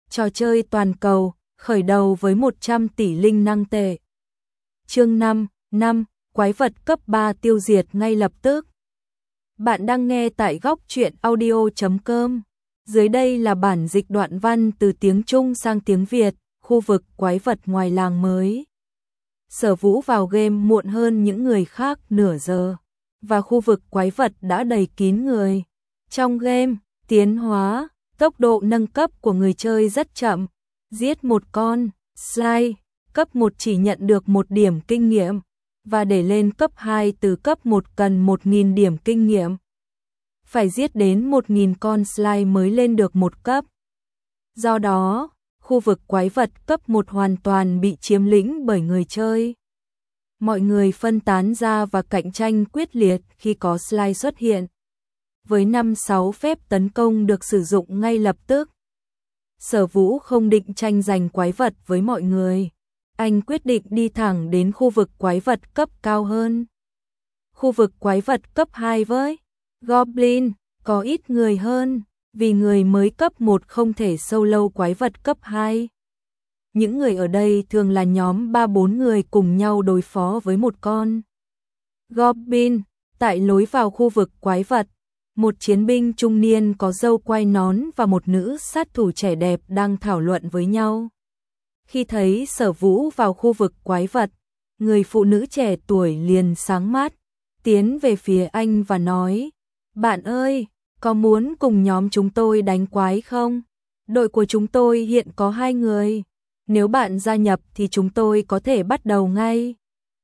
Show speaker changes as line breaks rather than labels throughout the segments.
Trò chơi toàn cầu, khởi đầu với 100 tỷ linh năng tệ. Chương 5, quái vật cấp 3 tiêu diệt ngay lập tức. Bạn đang nghe tại góc truyện audio.com. Dưới đây là bản dịch đoạn văn từ tiếng Trung sang tiếng Việt, khu vực quái vật ngoài làng mới. Sở Vũ vào game muộn hơn những người khác nửa giờ, và khu vực quái vật đã đầy kín người. Trong game, tiến hóa, tốc độ nâng cấp của người chơi rất chậm. Giết một con slime, cấp 1 chỉ nhận được 1 điểm kinh nghiệm, và để lên cấp 2 từ cấp 1 cần 1.000 điểm kinh nghiệm. Phải giết đến 1.000 con slime mới lên được 1 cấp. Do đó, khu vực quái vật cấp 1 hoàn toàn bị chiếm lĩnh bởi người chơi. Mọi người phân tán ra và cạnh tranh quyết liệt khi có slime xuất hiện. Với 5-6 phép tấn công được sử dụng ngay lập tức, Sở Vũ không định tranh giành quái vật với mọi người. Anh quyết định đi thẳng đến khu vực quái vật cấp cao hơn. Khu vực quái vật cấp 2 với Goblin có ít người hơn, vì người mới cấp 1 không thể solo quái vật cấp 2. Những người ở đây thường là nhóm 3-4 người cùng nhau đối phó với một con Goblin. Tại lối vào khu vực quái vật, một chiến binh trung niên có râu quai nón và một nữ sát thủ trẻ đẹp đang thảo luận với nhau. Khi thấy Sở Vũ vào khu vực quái vật, người phụ nữ trẻ tuổi liền sáng mắt, tiến về phía anh và nói: "Bạn ơi, có muốn cùng nhóm chúng tôi đánh quái không? Đội của chúng tôi hiện có 2 người. Nếu bạn gia nhập thì chúng tôi có thể bắt đầu ngay."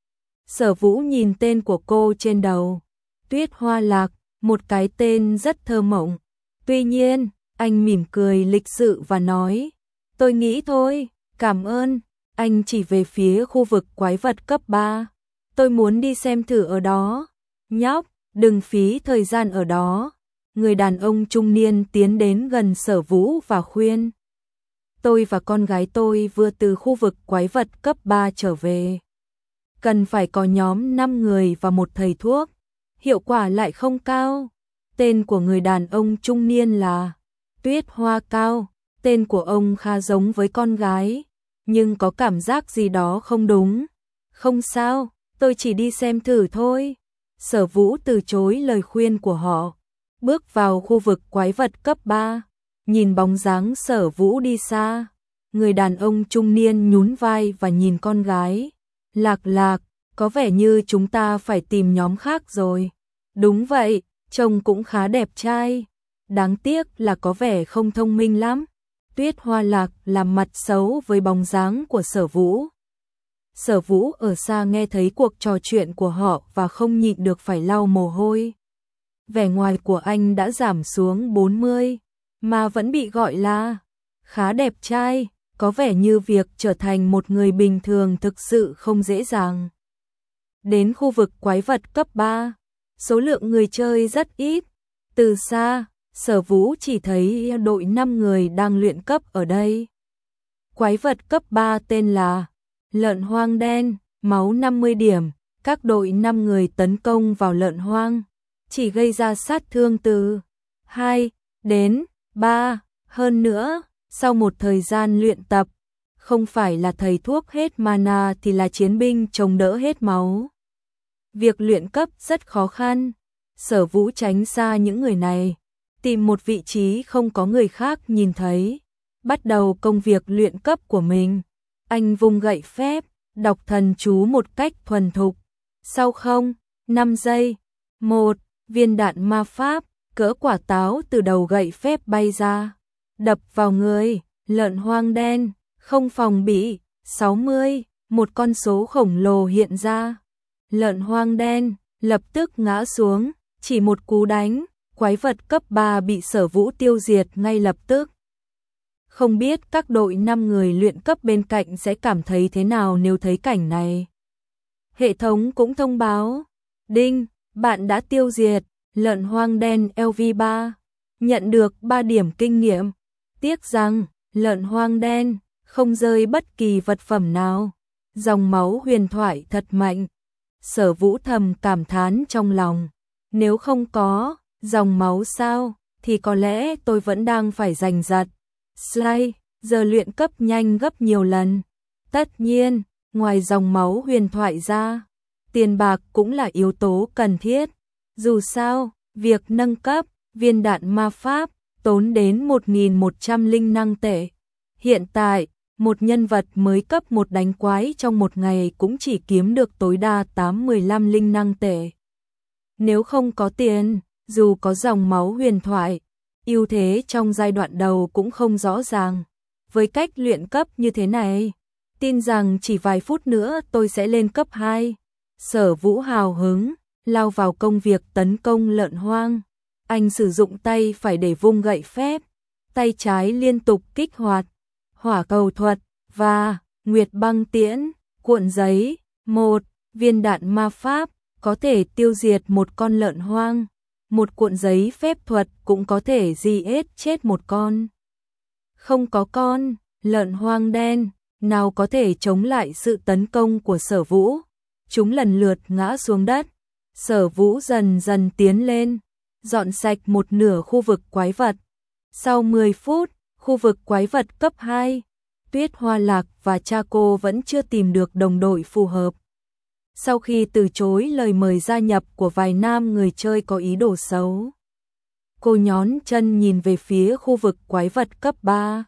Sở Vũ nhìn tên của cô trên đầu, Tuyết Hoa Lạc, một cái tên rất thơ mộng. Tuy nhiên, anh mỉm cười lịch sự và nói: "Tôi nghĩ thôi, cảm ơn." Anh chỉ về phía khu vực quái vật cấp 3. "Tôi muốn đi xem thử ở đó." "Nhóc, đừng phí thời gian ở đó." Người đàn ông trung niên tiến đến gần Sở Vũ và khuyên. "Tôi và con gái tôi vừa từ khu vực quái vật cấp 3 trở về. Cần phải có nhóm 5 người và một thầy thuốc. Hiệu quả lại không cao." Tên của người đàn ông trung niên là Tuyết Hoa Cao. Tên của ông khá giống với con gái, nhưng có cảm giác gì đó không đúng. "Không sao, tôi chỉ đi xem thử thôi." Sở Vũ từ chối lời khuyên của họ, bước vào khu vực quái vật cấp 3. Nhìn bóng dáng Sở Vũ đi xa, người đàn ông trung niên nhún vai và nhìn con gái. Lạc Lạc, có vẻ như chúng ta phải tìm nhóm khác rồi." "Đúng vậy, trông cũng khá đẹp trai. Đáng tiếc là có vẻ không thông minh lắm." Tuyết Hoa Lạc làm mặt xấu với bóng dáng của Sở Vũ. Sở Vũ ở xa nghe thấy cuộc trò chuyện của họ và không nhịn được phải lau mồ hôi. Vẻ ngoài của anh đã giảm xuống 40, mà vẫn bị gọi là khá đẹp trai, có vẻ như việc trở thành một người bình thường thực sự không dễ dàng. Đến khu vực quái vật cấp 3, số lượng người chơi rất ít. Từ xa, Sở Vũ chỉ thấy đội 5 người đang luyện cấp ở đây. Quái vật cấp 3 tên là Lợn Hoang Đen, máu 50 điểm. Các đội 5 người tấn công vào lợn hoang, chỉ gây ra sát thương từ 2 đến 3. Hơn nữa, sau một thời gian luyện tập, không phải là thầy thuốc hết mana thì là chiến binh chống đỡ hết máu. Việc luyện cấp rất khó khăn. Sở Vũ tránh xa những người này, tìm một vị trí không có người khác nhìn thấy, bắt đầu công việc luyện cấp của mình. Anh vung gậy phép, đọc thần chú một cách thuần thục. Sau 5 giây, một viên đạn ma pháp cỡ quả táo từ đầu gậy phép bay ra, đập vào người lợn hoang đen. Không phòng bị. 60, một con số khổng lồ hiện ra. Lợn hoang đen lập tức ngã xuống, chỉ một cú đánh, quái vật cấp 3 bị Sở Vũ tiêu diệt ngay lập tức. Không biết các đội 5 người luyện cấp bên cạnh sẽ cảm thấy thế nào nếu thấy cảnh này. Hệ thống cũng thông báo: "Đinh, bạn đã tiêu diệt lợn hoang đen LV3, nhận được 3 điểm kinh nghiệm. Tiếc rằng lợn hoang đen không rơi bất kỳ vật phẩm nào. Dòng máu huyền thoại thật mạnh." Sở Vũ thầm cảm thán trong lòng. Nếu không có dòng máu sao, thì có lẽ tôi vẫn đang phải giành giật slime giờ luyện cấp nhanh gấp nhiều lần. Tất nhiên, ngoài dòng máu huyền thoại ra, tiền bạc cũng là yếu tố cần thiết. Dù sao, việc nâng cấp viên đạn ma pháp tốn đến 1.100 linh năng tệ. Hiện tại, một nhân vật mới cấp một đánh quái trong một ngày cũng chỉ kiếm được tối đa 8-15 linh năng tệ. Nếu không có tiền, dù có dòng máu huyền thoại, ưu thế trong giai đoạn đầu cũng không rõ ràng. Với cách luyện cấp như thế này, tin rằng chỉ vài phút nữa tôi sẽ lên cấp 2. Sở Vũ hào hứng, lao vào công việc tấn công lợn hoang. Anh sử dụng tay phải để vung gậy phép, tay trái liên tục kích hoạt hỏa cầu thuật và nguyệt băng tiễn, cuộn giấy. Một viên đạn ma pháp có thể tiêu diệt một con lợn hoang, một cuộn giấy phép thuật cũng có thể giết chết một con. Không có con lợn hoang đen nào có thể chống lại sự tấn công của Sở Vũ. Chúng lần lượt ngã xuống đất. Sở Vũ dần dần tiến lên, dọn sạch một nửa khu vực quái vật. Sau 10 phút, khu vực quái vật cấp 2, Tuyết Hoa Lạc và cha cô vẫn chưa tìm được đồng đội phù hợp. Sau khi từ chối lời mời gia nhập của vài nam người chơi có ý đồ xấu, cô nhón chân nhìn về phía khu vực quái vật cấp 3.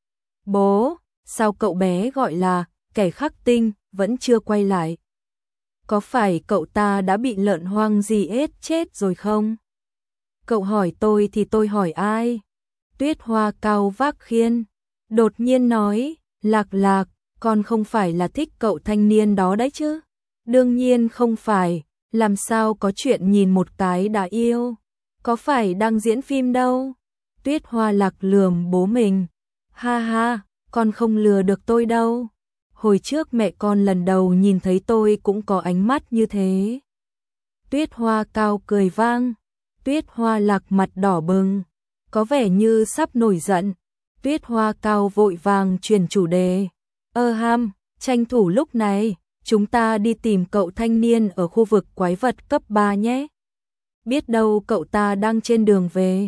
Bố, sao cậu bé gọi là kẻ khắc tinh vẫn chưa quay lại? Có phải cậu ta đã bị lợn hoang giết chết rồi không? Cậu hỏi tôi thì tôi hỏi ai? Tuyết Hoa Cao Vác Khiên đột nhiên nói, Lạc Lạc, con không phải là thích cậu thanh niên đó đấy chứ? Đương nhiên không phải, làm sao có chuyện nhìn một cái đã yêu? Có phải đang diễn phim đâu? Tuyết Hoa Lạc lườm bố mình. Ha ha, con không lừa được tôi đâu. Hồi trước mẹ con lần đầu nhìn thấy tôi cũng có ánh mắt như thế. Tuyết Hoa Cao cười vang. Tuyết Hoa Lạc mặt đỏ bừng, có vẻ như sắp nổi giận. Tuyết Hoa Cao vội vàng chuyển chủ đề. Ham, tranh thủ lúc này, chúng ta đi tìm cậu thanh niên ở khu vực quái vật cấp 3 nhé. Biết đâu cậu ta đang trên đường về.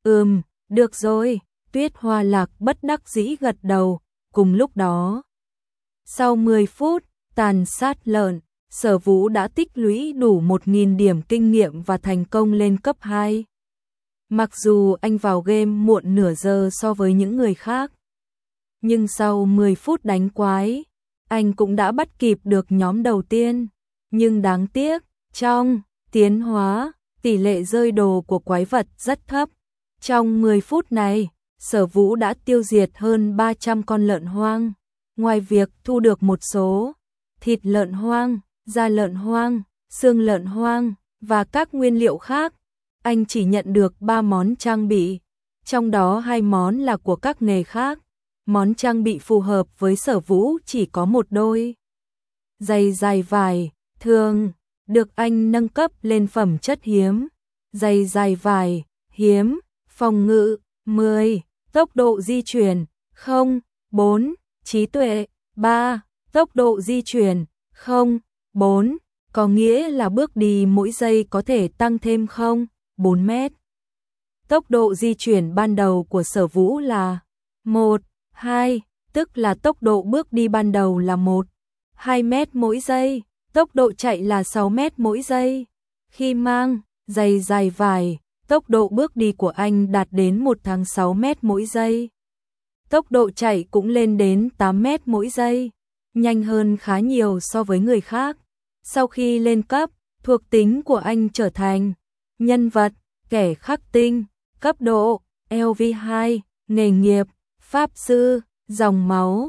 Được rồi. Tuyết Hoa Lạc bất đắc dĩ gật đầu. Cùng lúc đó, sau 10 phút tàn sát lợn, Sở Vũ đã tích lũy đủ 1.000 điểm kinh nghiệm và thành công lên cấp 2. Mặc dù anh vào game muộn nửa giờ so với những người khác, nhưng sau 10 phút đánh quái, anh cũng đã bắt kịp được nhóm đầu tiên. Nhưng đáng tiếc, trong tiến hóa, tỷ lệ rơi đồ của quái vật rất thấp. Trong 10 phút này, Sở Vũ đã tiêu diệt hơn 300 con lợn hoang. Ngoài việc thu được một số thịt lợn hoang, da lợn hoang, xương lợn hoang và các nguyên liệu khác, anh chỉ nhận được 3 món trang bị, trong đó 2 món là của các nghề khác. Món trang bị phù hợp với Sở Vũ chỉ có một đôi giày dài vải thường, được anh nâng cấp lên phẩm chất hiếm. Giày dài vải hiếm, phòng ngự 10, tốc độ di chuyển 0, 4, trí tuệ 3, tốc độ di chuyển 0, 4, có nghĩa là bước đi mỗi giây có thể tăng thêm 0, 4 mét. Tốc độ di chuyển ban đầu của Sở Vũ là 1, 2, tức là tốc độ bước đi ban đầu là 1, 2 mét mỗi giây, tốc độ chạy là 6 mét mỗi giây. Khi mang giày dài vải, tốc độ bước đi của anh đạt đến 1/6 mét mỗi giây. Tốc độ chạy cũng lên đến 8 mét mỗi giây, nhanh hơn khá nhiều so với người khác. Sau khi lên cấp, thuộc tính của anh trở thành nhân vật, kẻ khắc tinh, cấp độ, LV2, nghề nghiệp, pháp sư, dòng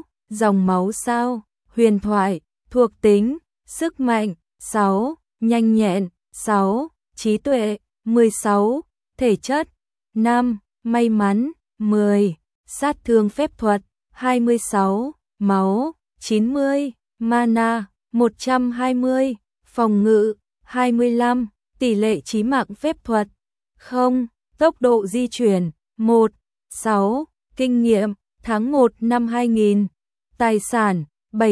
máu sao, huyền thoại, thuộc tính, sức mạnh, 6, nhanh nhẹn, 6, trí tuệ, 16, thể chất, 5, may mắn, 10, sát thương phép thuật, 26, máu, 90, mana, 120, phòng ngự, 25, tỷ lệ chí mạng phép thuật, 0, tốc độ di chuyển, 1, 6, kinh nghiệm, tháng 1 năm 2000, tài sản,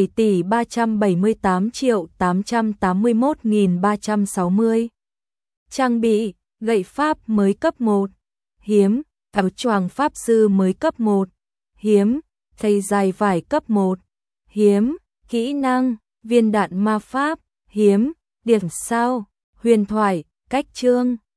7.378.881.360. Trang bị, gậy pháp mới cấp 1, hiếm, áo choàng pháp sư mới cấp 1, hiếm, Thầy dài vải cấp 1. Hiếm. Kỹ năng. Viên đạn ma pháp. Hiếm. Điểm sao. Huyền thoại. Cách chương.